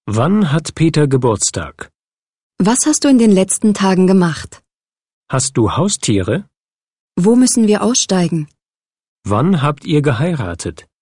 Wann hat Peter Geburtstag? Was hast du in den letzten Tagen gemacht? Hast du Haustiere? Wo müssen wir aussteigen? Wann habt ihr geheiratet?